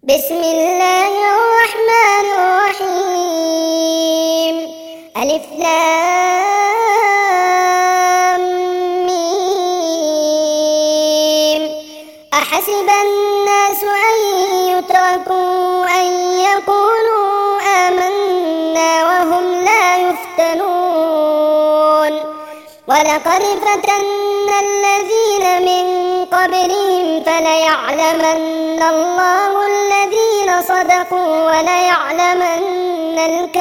بسم الله الرحمن الرحيم. ألف لام ميم. أحسب الناس أن يتركوا أن يقولوا آمنا وهم لا يفتنون. ولقد فتنا الذين من قبلهم فليعلمن الله الذين صدقوا وليعلمن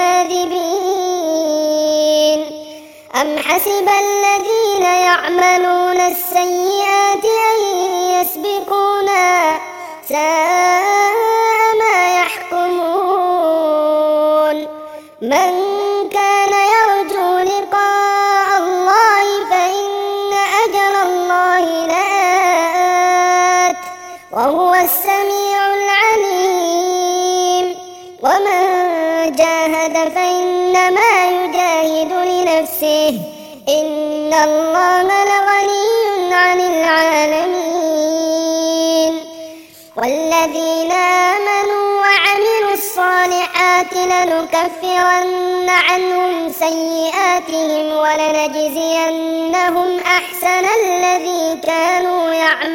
الكاذبين. أم حسب الذين يعملون السيئات أن يسبقونا ساء ما يحكمون. من كان يرجو لقاء الله فإن أجل الله لآت وهو السميع العليم. ومن جاهد فإنما يجاهد لنفسه إن الله لغني عن العالمين. والذين آمنوا وعملوا الصالحات لنكفرن عنهم سيئاتهم ولنجزينهم أحسن الذي كانوا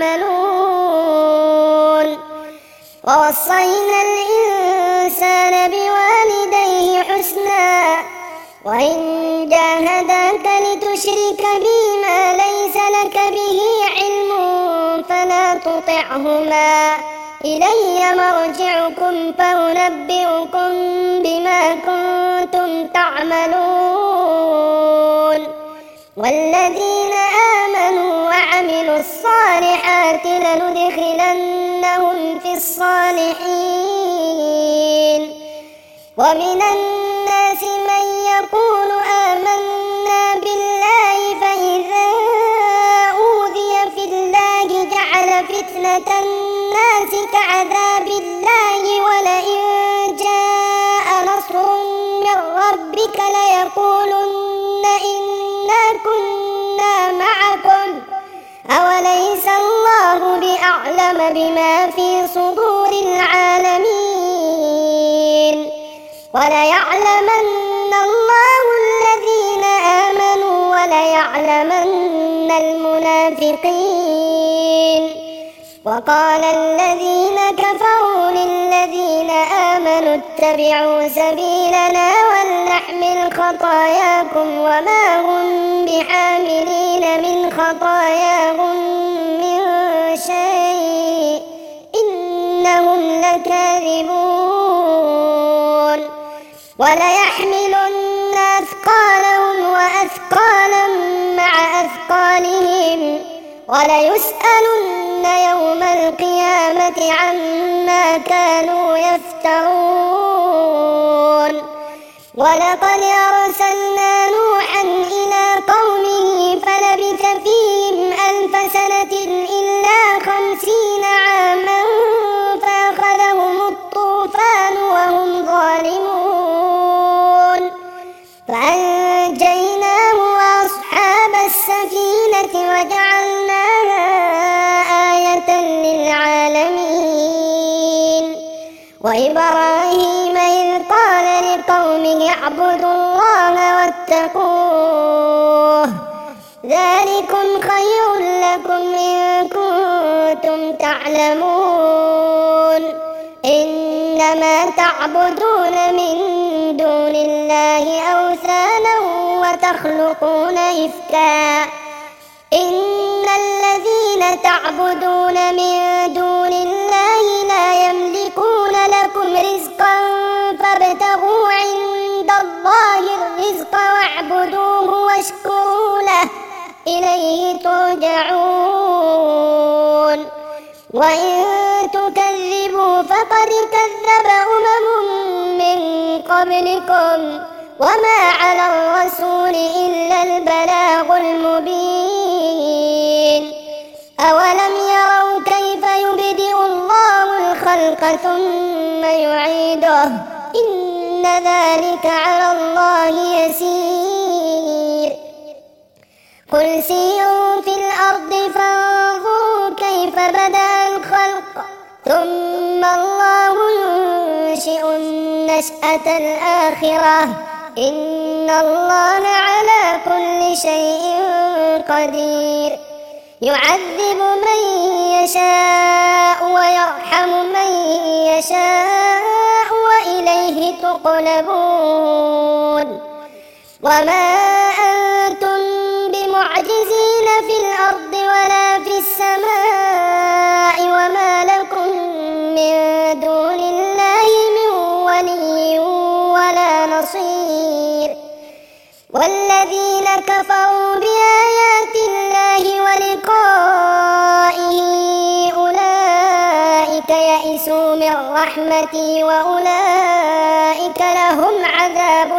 يعملون. ووصينا الإنسان بوالديه حسنا وإن جاهداك لتشرك بي ما ليس لك به علم فلا تطعهما إلي مرجعكم فأنبئكم بما كنتم تعملون. والذين آمنوا وعملوا الصالحات لندخلنهم في الصالحين. ومن الناس من يقول آمنا بالله فإذا أوذي في الله جعل فتنة الناس كعذاب الله ولئن جاء نصر من ربك ليقولن إنا كنا معكم أوليس الله بأعلم بما في صدور العالمين. وليعلمن الله الذين آمنوا وليعلمن المنافقين. وقال الذين كفروا للذين آمنوا اتبعوا سبيلنا ولنحمل خطاياكم وما هم بحاملين من خطاياهم من شيء إنهم لكاذبون. وليحملن أثقالهم وأثقالا مع أثقالهم وليسألن يوم القيامة عما كانوا يفترون. ولقد أرسلنا نوحا إلى قومه فلبث فيهم 1000 سنة إلا 50 عاما فأخذهم الطوفان وهم ظالمون فأنجيناه وأصحاب السفينة وجعلناها آية للعالمين. وإبراهيم إذ قال لقومه اعبدوا الله واتقوه ذلكم خير لكم إن كنتم تعلمون. إنما تعبدون من دون الله أوثانا وتخلقون إفكا إن الذين تعبدون من دون الله لا يملكون لكم رزقا فابتغوا عند الله الرزق واعبدوه واشكروا له إليه ترجعون. وإن تكذبوا فقد كذب من قبلكم وما على الرسول إلا البلاغ المبين. أولم يروا كيف يبدئ الله الخلق ثم يعيده إن ذلك على الله يسير. قل سيروا في الأرض فانظروا كيف بدأ الخلق ثم الله نشأة الآخرة إن الله على كل شيء قدير يعذب من يشاء ويرحم من يشاء وإليه تقلبون وما أنتم بمعجزين في الأرض ولا في السماء وما لكم من دون الله من ولي ولا نصير والذين كفروا بآيات الله ولقائه أولئك يئسوا من رحمتي وأولئك لهم عذاب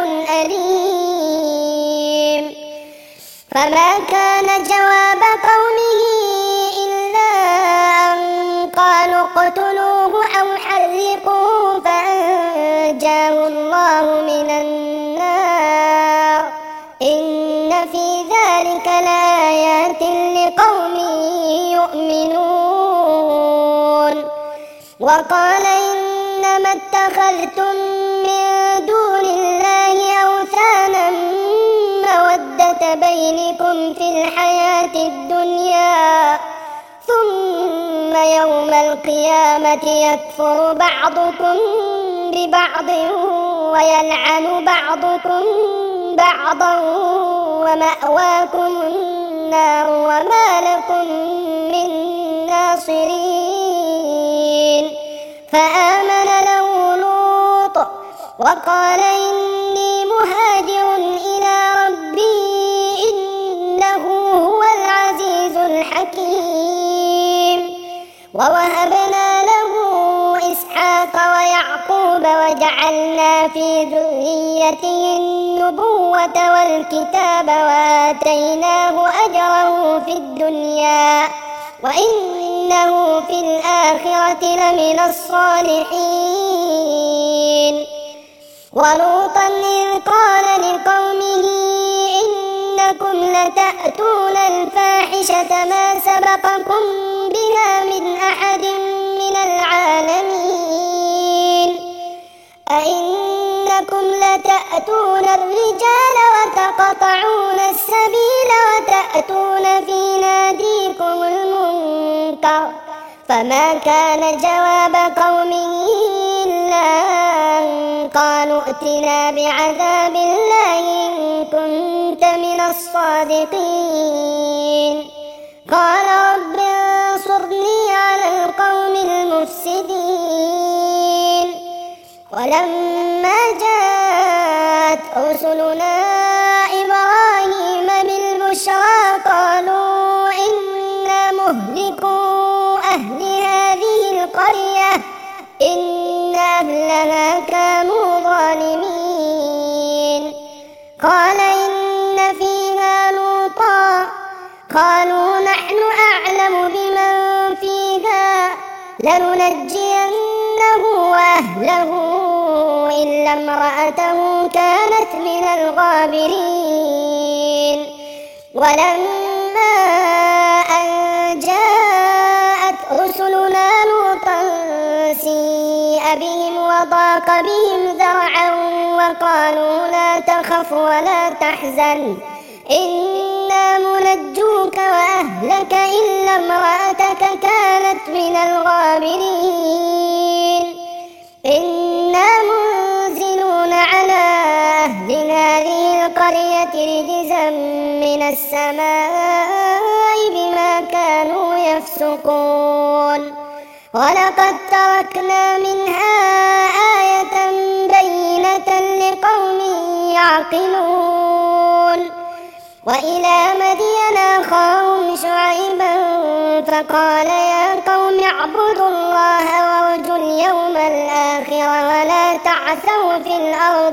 أليم فما كان جواب قومه إلا أن قالوا اقتلوه أو حرقوه فأنجاه الله من النار إن في ذلك لآيات لقوم يؤمنون وقال إنما اتخذتم من دون الله أوثانا مودة بينكم في الحياة الدنيا ثم يوم القيامة يكفر بعضكم ببعض ويلعن بعضكم بعضا ومأواكم النار وما لكم من ناصرين فآمن له لوط وقال إني مهاجر إلى ربي إنه هو العزيز الحكيم ووهبنا له إسحاق ويعقوب وجعلنا في ذريته النبوة والكتاب وآتيناه أجره في الدنيا وإنه في الآخرة لمن الصالحين ولوطا إذ قال لقومه إنكم لتأتون الفاحشة ما سبقكم بها من أحد من العالمين أئنكم لتأتون الرجال وتقطعون السبيل وتأتون في ناديكم المنكر فما كان جواب قومه إلا أن قالوا ائتنا بعذاب الله إن كنت من الصادقين قال رب انصرني على القوم المفسدين ولما جاءت رسلنا إبراهيم بالبشرى قالوا إنا مهلكو أهل هذه القرية إن أهلها كانوا ظالمين قال إن فيها لوطا قالوا نحن أعلم بمن فيها لننجينه وأهله إلا امرأته كانت من الغابرين ولما أن جاءت رسلنا لوطا سيء بهم وضاق بهم ذرعا وقالوا لا تخف ولا تحزن إنا منجوك وأهلك إلا امرأتك كانت من الغابرين إنا منزلون على أهل هذه القرية رجزا من السماء بما كانوا يفسقون ولقد تركنا منها آية بينة لقوم يعقلون وإلى مدين أخاهم شعيبا فقال يا قوم اعبدوا الله وارجوا اليوم الآخر ولا تعثوا في الأرض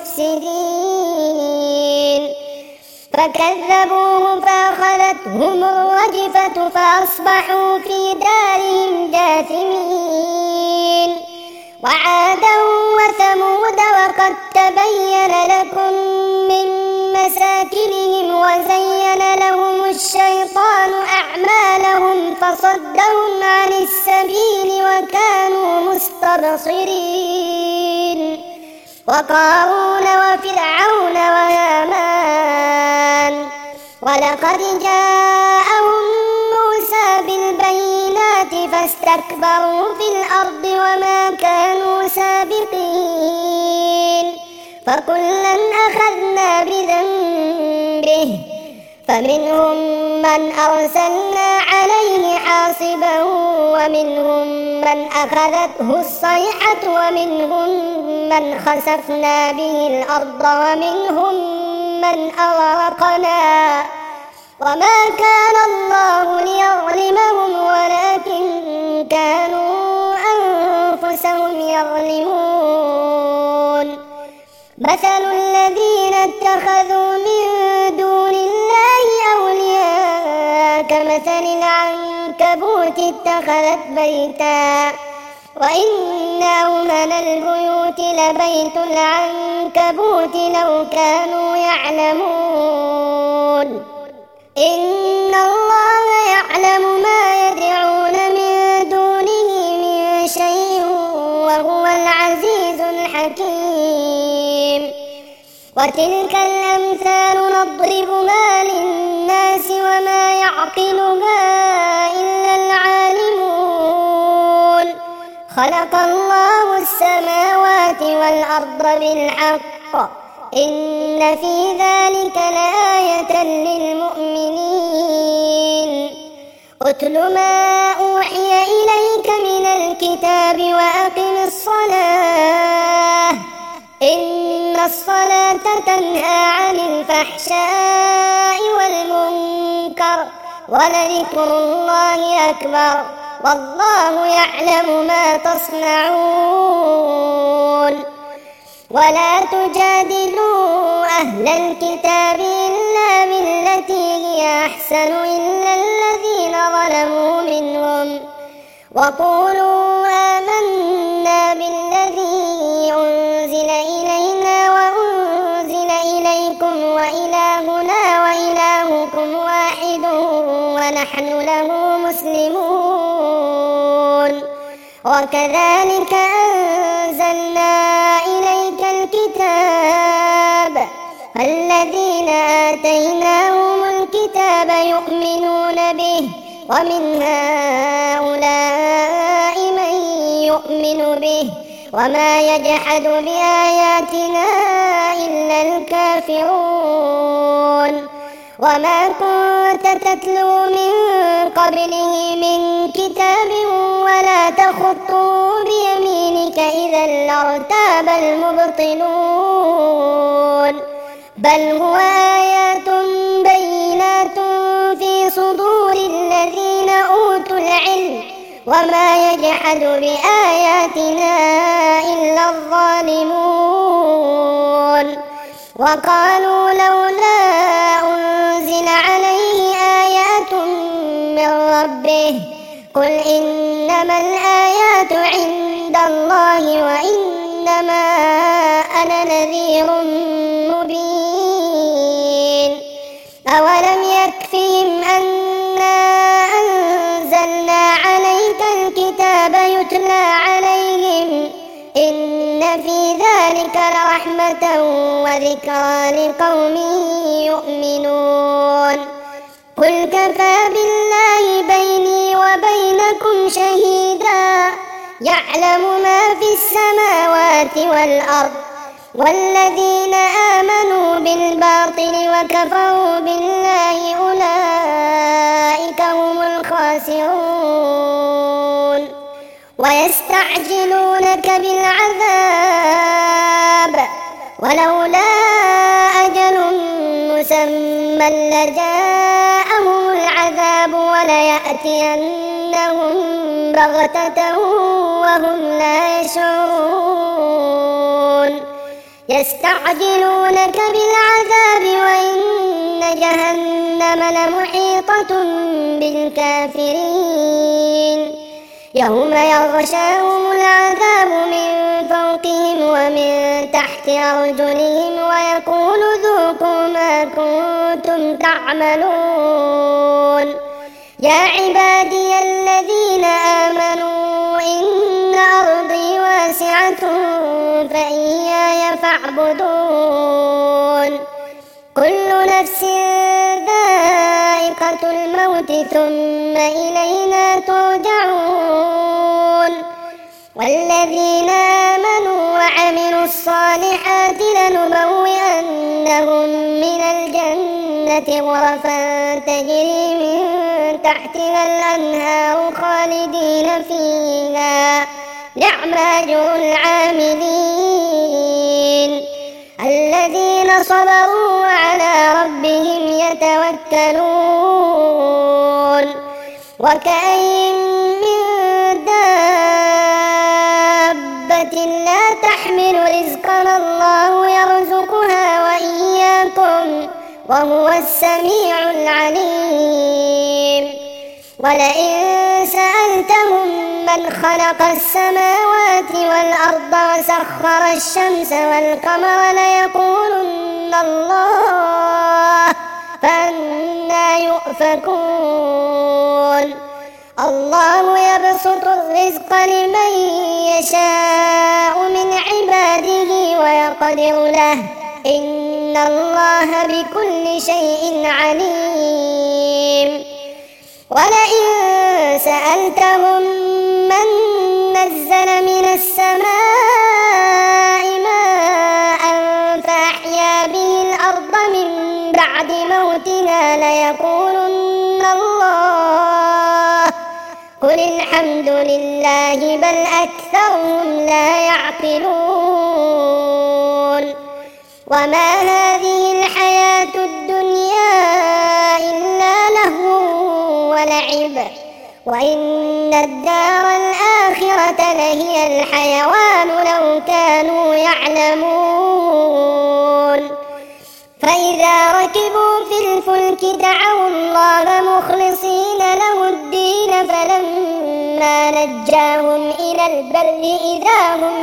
مفسدين فكذبوه فأخذتهم الرجفة فأصبحوا في دارهم جاثمين وعادا وثمود وقد تبين لكم من مساكنهم وزين لهم الشيطان أعمالهم فصدهم عن السبيل وكانوا مستبصرين وقارون وفرعون وهامان. ولقد جاءهم موسى بالبينات فاستكبروا في الأرض وما كانوا سابقين. فكلا أخذنا بذنبه فمنهم من أرسلنا عليه حاصبا ومنهم من أخذته الصيحة ومنهم من خسفنا به الأرض ومنهم من أغرقنا. وما كان الله ليظلمهم ولكن كانوا أنفسهم يظلمون. مثل الذين اتخذوا من دون الله أولياء كمثل العنكبوت اتخذت بيتا وإن أوهن البيوت لبيت العنكبوت لو كانوا يعلمون. إن الله يعلم ما يدعون من دونه من شيء وهو العزيز الحكيم. وتلك الأمثال نضربها للناس وما يعقلها إلا العالمون. خلق الله السماوات والأرض بالحق إن في ذلك لآية للمؤمنين. اتل ما أوحي إليك من الكتاب وأقم الصلاة إن الصلاة تنهى عن الفحشاء والمنكر ولذكر الله أكبر والله يعلم ما تصنعون. ولا تجادلوا أهل الكتاب إلا بالتي هي أحسن إلا الذين ظلموا منهم وقولوا آمنا بالذي أنزل إلينا وأنزل إليكم وإلهنا وإلهكم واحد ونحن له مسلمون. وكذلك أنزلنا إليك الكتاب الذين آتيناهم الكتاب يؤمنون به ومن هؤلاء من يؤمن به وما يجحد بآياتنا إلا الكافرون. وما كنت تتلو من قبله من كتاب ولا تخطه بيمينك إذا لارتاب المبطلون. بل هو آيات بينات في صدور الذين أوتوا العلم وما يجحد بآياتنا إلا الظالمون. وقالوا لولا أنزل عليه آيات من ربه قل إنما الآيات عند الله وإنما أنا نذير مبين. أولم يكفهم أنا أنزلنا عليك الكتاب يتلى عليهم إن في ذلك لرحمة وذكرى لقوم يؤمنون. قل كفى بالله بيني وبينكم شهيدا يعلم ما في السماوات والأرض. والذين آمنوا بالباطل وكفروا بالله أولئك هم الخاسرون. ويستعجلونك بالعذاب ولولا أجل مسمى لجاءهم العذاب وليأتينهم بغتة وهم لا يشعرون. يستعجلونك بالعذاب وإن جهنم لمحيطة بالكافرين. يوم يغشاهم العذاب من فوقهم ومن تحت أرجلهم ويقول ذوقوا ما كنتم تعملون. يا عبادي الذين آمنوا إن أرضي واسعة ساعة فإياي فاعبدون كل نفس ذائقة الموت ثم إلينا ترجعون والذين آمنوا وعملوا الصالحات لنبوئنهم من الجنة غرفا تجري من تحتها الأنهار خالدين فيها نعم أجر العاملين الذين صبروا وعلى ربهم يتوكلون وكأين من دابة لا تحمل رزقنا الله يرزقها وإياكم وهو السميع العليم ولئن سألتهم من خلق السماوات والأرض وسخر الشمس والقمر ليقولن الله فأنى يؤفكون الله يبسط الرزق لمن يشاء من عباده ويقدر له إن الله بكل شيء عليم ولئن سألتهم من نزل من السماء ماء فأحيا به الأرض من بعد موتها ليقولن الله قل الحمد لله بل أكثرهم لا يعقلون وما هذه الحياة الدنيا إلا لهو ولعب وإن الدار الآخرة لهي الحيوان لو كانوا يعلمون فإذا ركبوا في الفلك دعوا الله مخلصين له الدين فلما نجاهم إلى البر إذا هم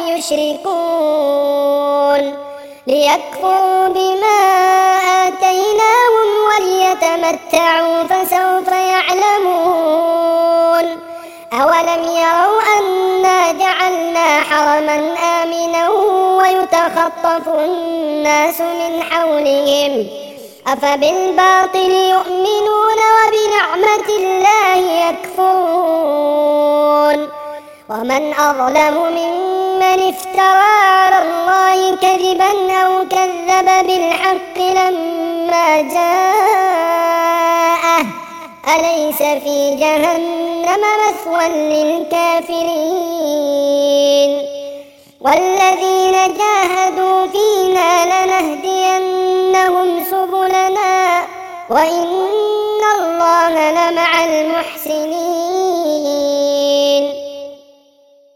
يشركون ليكفروا بما آتيناهم وليتمتعوا فسوف يعلمون أولم يروا أنا جعلنا حرما آمنا ويتخطف الناس من حولهم أفبالباطل يؤمنون وبنعمة الله يكفرون ومن أظلم ممن افترى على الله كذبا أو كذب بالحق لما جاءه أليس في جهنم مثوى للكافرين والذين جاهدوا فينا لنهدينهم سبلنا وإن الله لمع المحسنين